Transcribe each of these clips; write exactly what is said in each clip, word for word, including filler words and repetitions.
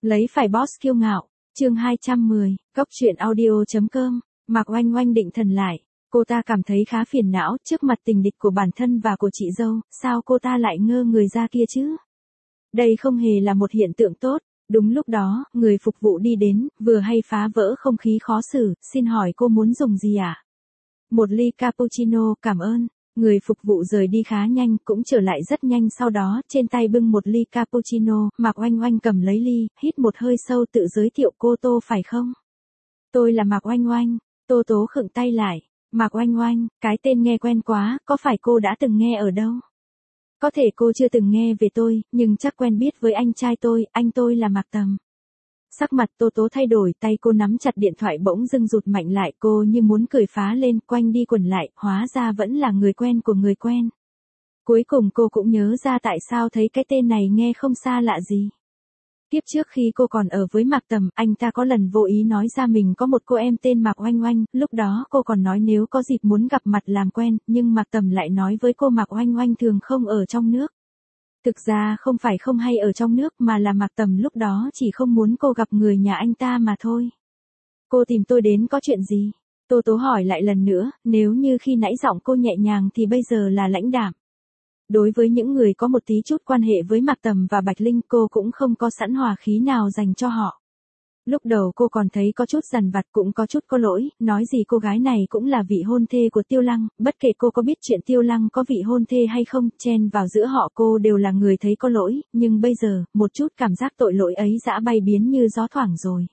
Lấy phải boss kiêu ngạo, chương hai trăm mười, cốc truyện audio.com, Mạc Oanh Oanh định thần lại, cô ta cảm thấy khá phiền não trước mặt tình địch của bản thân và của chị dâu, sao cô ta lại ngơ người ra kia chứ? Đây không hề là một hiện tượng tốt. Đúng lúc đó, người phục vụ đi đến, vừa hay phá vỡ không khí khó xử, xin hỏi cô muốn dùng gì ạ? À? Một ly cappuccino, cảm ơn. Người phục vụ rời đi khá nhanh, cũng trở lại rất nhanh sau đó, trên tay bưng một ly cappuccino, Mạc Oanh Oanh cầm lấy ly, hít một hơi sâu tự giới thiệu cô Tô phải không? Tôi là Mạc Oanh Oanh, Tô Tố khựng tay lại, Mạc Oanh Oanh, cái tên nghe quen quá, có phải cô đã từng nghe ở đâu? Có thể cô chưa từng nghe về tôi, nhưng chắc quen biết với anh trai tôi, anh tôi là Mạc Tầm. Sắc mặt Tô Tố thay đổi, tay cô nắm chặt điện thoại bỗng dưng rụt mạnh lại, cô như muốn cười phá lên, quanh đi quẩn lại, hóa ra vẫn là người quen của người quen. Cuối cùng cô cũng nhớ ra tại sao thấy cái tên này nghe không xa lạ gì. Tiếp trước khi cô còn ở với Mạc Tầm, anh ta có lần vô ý nói ra mình có một cô em tên Mạc Oanh Oanh, lúc đó cô còn nói nếu có dịp muốn gặp mặt làm quen, nhưng Mạc Tầm lại nói với cô Mạc Oanh Oanh thường không ở trong nước. Thực ra không phải không hay ở trong nước mà là Mạc Tầm lúc đó chỉ không muốn cô gặp người nhà anh ta mà thôi. Cô tìm tôi đến có chuyện gì? Tô Tố hỏi lại lần nữa, nếu như khi nãy giọng cô nhẹ nhàng thì bây giờ là lãnh đạm. Đối với những người có một tí chút quan hệ với Mạc Tầm và Bạch Linh cô cũng không có sẵn hòa khí nào dành cho họ. Lúc đầu cô còn thấy có chút dằn vặt cũng có chút có lỗi, nói gì cô gái này cũng là vị hôn thê của Tiêu Lăng, bất kể cô có biết chuyện Tiêu Lăng có vị hôn thê hay không, chen vào giữa họ cô đều là người thấy có lỗi, nhưng bây giờ, một chút cảm giác tội lỗi ấy dã bay biến như gió thoảng rồi.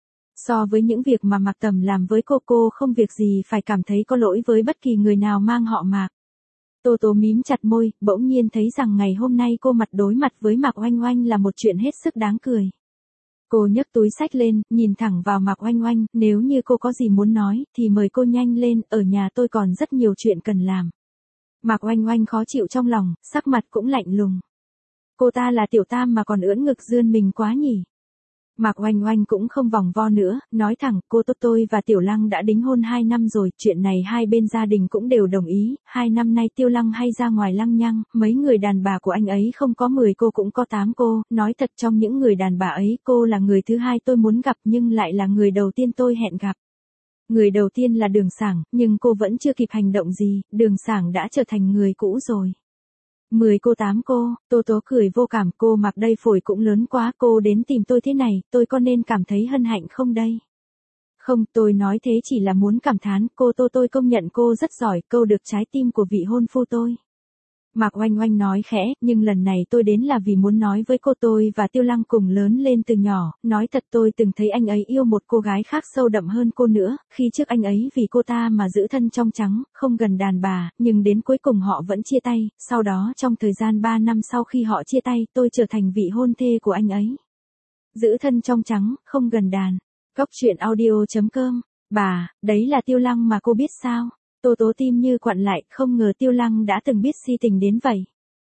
So với những việc mà Mạc Tầm làm với cô cô không việc gì phải cảm thấy có lỗi với bất kỳ người nào mang họ Mạc. Tô Tố mím chặt môi, bỗng nhiên thấy rằng ngày hôm nay cô mặt đối mặt với Mạc Oanh Oanh là một chuyện hết sức đáng cười. Cô nhấc túi xách lên, nhìn thẳng vào Mạc Oanh Oanh, nếu như cô có gì muốn nói, thì mời cô nhanh lên, ở nhà tôi còn rất nhiều chuyện cần làm. Mạc Oanh Oanh khó chịu trong lòng, sắc mặt cũng lạnh lùng. Cô ta là tiểu tam mà còn ưỡn ngực dươn mình quá nhỉ. Mạc Oanh Oanh cũng không vòng vo nữa, nói thẳng, cô Tốt tôi và Tiểu Lăng đã đính hôn hai năm rồi, chuyện này hai bên gia đình cũng đều đồng ý, hai năm nay Tiêu Lăng hay ra ngoài lăng nhăng, mấy người đàn bà của anh ấy không có mười cô cũng có tám cô, nói thật trong những người đàn bà ấy cô là người thứ hai tôi muốn gặp nhưng lại là người đầu tiên tôi hẹn gặp. Người đầu tiên là Đường Sảng, nhưng cô vẫn chưa kịp hành động gì, Đường Sảng đã trở thành người cũ rồi. Mười cô tám cô, Tô Tố cười vô cảm, cô mặc đây phổi cũng lớn quá, cô đến tìm tôi thế này, tôi có nên cảm thấy hân hạnh không đây? Không, tôi nói thế chỉ là muốn cảm thán, cô Tô tôi công nhận cô rất giỏi, câu được trái tim của vị hôn phu tôi. Mạc Oanh Oanh nói khẽ, nhưng lần này tôi đến là vì muốn nói với cô tôi và Tiêu Lăng cùng lớn lên từ nhỏ, nói thật tôi từng thấy anh ấy yêu một cô gái khác sâu đậm hơn cô nữa, khi trước anh ấy vì cô ta mà giữ thân trong trắng, không gần đàn bà, nhưng đến cuối cùng họ vẫn chia tay, sau đó trong thời gian ba năm sau khi họ chia tay tôi trở thành vị hôn thê của anh ấy. Giữ thân trong trắng, không gần đàn. Cốc truyện audio.com, bà, đấy là Tiêu Lăng mà cô biết sao? Tô Tố tim như quặn lại, không ngờ Tiêu Lăng đã từng biết si tình đến vậy.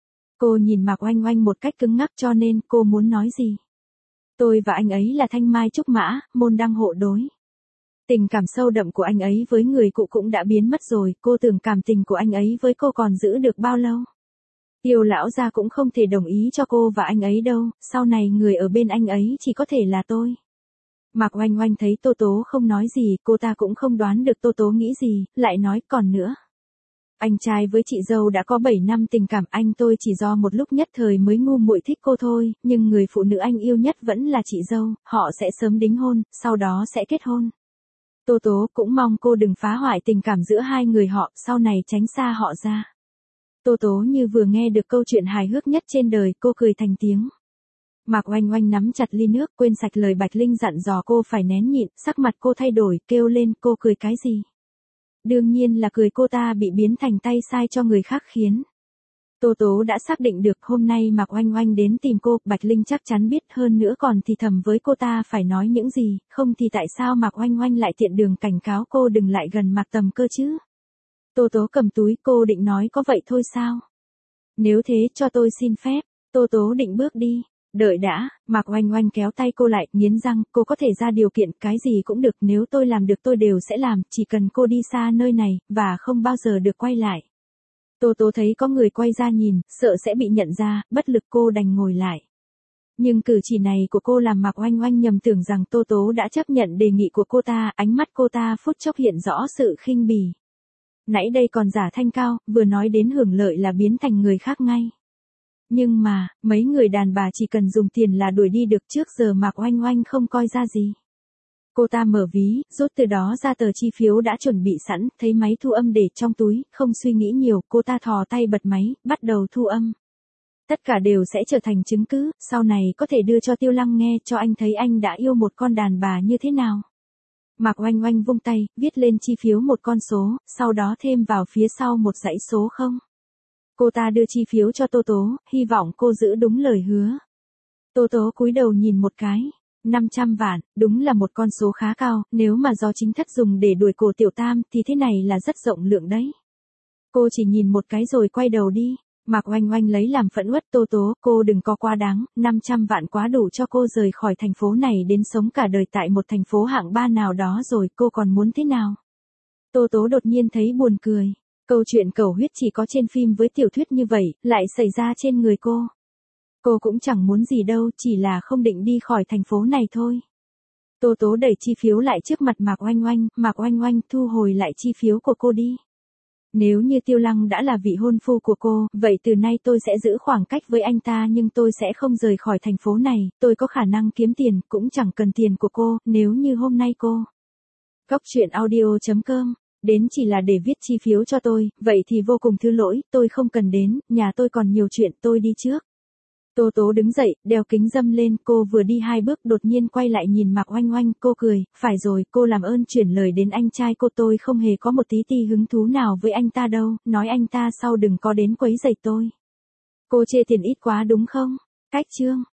Cô nhìn Mạc Oanh Oanh một cách cứng ngắc cho nên cô muốn nói gì. Tôi và anh ấy là thanh mai trúc mã, môn đăng hộ đối. Tình cảm sâu đậm của anh ấy với người cũ cũng đã biến mất rồi, cô tưởng cảm tình của anh ấy với cô còn giữ được bao lâu. Tiêu lão gia cũng không thể đồng ý cho cô và anh ấy đâu, sau này người ở bên anh ấy chỉ có thể là tôi. Mạc Oanh Oanh thấy Tô Tố không nói gì, cô ta cũng không đoán được Tô Tố nghĩ gì, lại nói còn nữa. Anh trai với chị dâu đã có bảy năm tình cảm, anh tôi chỉ do một lúc nhất thời mới ngu muội thích cô thôi, nhưng người phụ nữ anh yêu nhất vẫn là chị dâu, họ sẽ sớm đính hôn, sau đó sẽ kết hôn. Tô Tố cũng mong cô đừng phá hoại tình cảm giữa hai người họ, sau này tránh xa họ ra. Tô Tố như vừa nghe được câu chuyện hài hước nhất trên đời, cô cười thành tiếng. Mạc Oanh Oanh nắm chặt ly nước, quên sạch lời Bạch Linh dặn dò cô phải nén nhịn, sắc mặt cô thay đổi, kêu lên, cô cười cái gì? Đương nhiên là cười cô ta bị biến thành tay sai cho người khác khiến. Tô Tố đã xác định được hôm nay Mạc Oanh Oanh đến tìm cô, Bạch Linh chắc chắn biết hơn nữa còn thì thầm với cô ta phải nói những gì, không thì tại sao Mạc Oanh Oanh lại tiện đường cảnh cáo cô đừng lại gần Mạc Tầm cơ chứ? Tô Tố cầm túi, cô định nói có vậy thôi sao? Nếu thế cho tôi xin phép, Tô Tố định bước đi. Đợi đã, Mạc Oanh Oanh kéo tay cô lại, nghiến răng, cô có thể ra điều kiện, cái gì cũng được, nếu tôi làm được tôi đều sẽ làm, chỉ cần cô đi xa nơi này, và không bao giờ được quay lại. Tô Tố thấy có người quay ra nhìn, sợ sẽ bị nhận ra, bất lực cô đành ngồi lại. Nhưng cử chỉ này của cô làm Mạc Oanh Oanh nhầm tưởng rằng Tô Tố đã chấp nhận đề nghị của cô ta, ánh mắt cô ta phút chốc hiện rõ sự khinh bỉ. Nãy đây còn giả thanh cao, vừa nói đến hưởng lợi là biến thành người khác ngay. Nhưng mà, mấy người đàn bà chỉ cần dùng tiền là đuổi đi được, trước giờ Mạc Oanh Oanh không coi ra gì. Cô ta mở ví, rút từ đó ra tờ chi phiếu đã chuẩn bị sẵn, thấy máy thu âm để trong túi, không suy nghĩ nhiều, cô ta thò tay bật máy, bắt đầu thu âm. Tất cả đều sẽ trở thành chứng cứ, sau này có thể đưa cho Tiêu Lăng nghe, cho anh thấy anh đã yêu một con đàn bà như thế nào. Mạc Oanh Oanh vung tay, viết lên chi phiếu một con số, sau đó thêm vào phía sau một dãy số không. Cô ta đưa chi phiếu cho Tô Tố, hy vọng cô giữ đúng lời hứa. Tô Tố cúi đầu nhìn một cái. năm trăm vạn, đúng là một con số khá cao, nếu mà do chính thất dùng để đuổi cổ Tiểu Tam thì thế này là rất rộng lượng đấy. Cô chỉ nhìn một cái rồi quay đầu đi. Mạc Oanh Oanh lấy làm phẫn uất, Tô Tố, cô đừng có quá đáng, năm trăm vạn quá đủ cho cô rời khỏi thành phố này đến sống cả đời tại một thành phố hạng ba nào đó rồi, cô còn muốn thế nào? Tô Tố đột nhiên thấy buồn cười. Câu chuyện cầu huyết chỉ có trên phim với tiểu thuyết như vậy, lại xảy ra trên người cô. Cô cũng chẳng muốn gì đâu, chỉ là không định đi khỏi thành phố này thôi. Tô Tố đẩy chi phiếu lại trước mặt Mạc Oanh Oanh, Mạc Oanh Oanh thu hồi lại chi phiếu của cô đi. Nếu như Tiêu Lăng đã là vị hôn phu của cô, vậy từ nay tôi sẽ giữ khoảng cách với anh ta, nhưng tôi sẽ không rời khỏi thành phố này, tôi có khả năng kiếm tiền, cũng chẳng cần tiền của cô, nếu như hôm nay cô. Góc truyện audio chấm com, đến chỉ là để viết chi phiếu cho tôi, vậy thì vô cùng thứ lỗi, tôi không cần đến, nhà tôi còn nhiều chuyện, tôi đi trước. Tô Tố đứng dậy, đeo kính râm lên, cô vừa đi hai bước đột nhiên quay lại nhìn Mạc Oanh Oanh, cô cười, phải rồi, cô làm ơn chuyển lời đến anh trai cô, tôi không hề có một tí ti hứng thú nào với anh ta đâu, nói anh ta sau đừng có đến quấy rầy tôi. Cô chê tiền ít quá đúng không? Cách chương.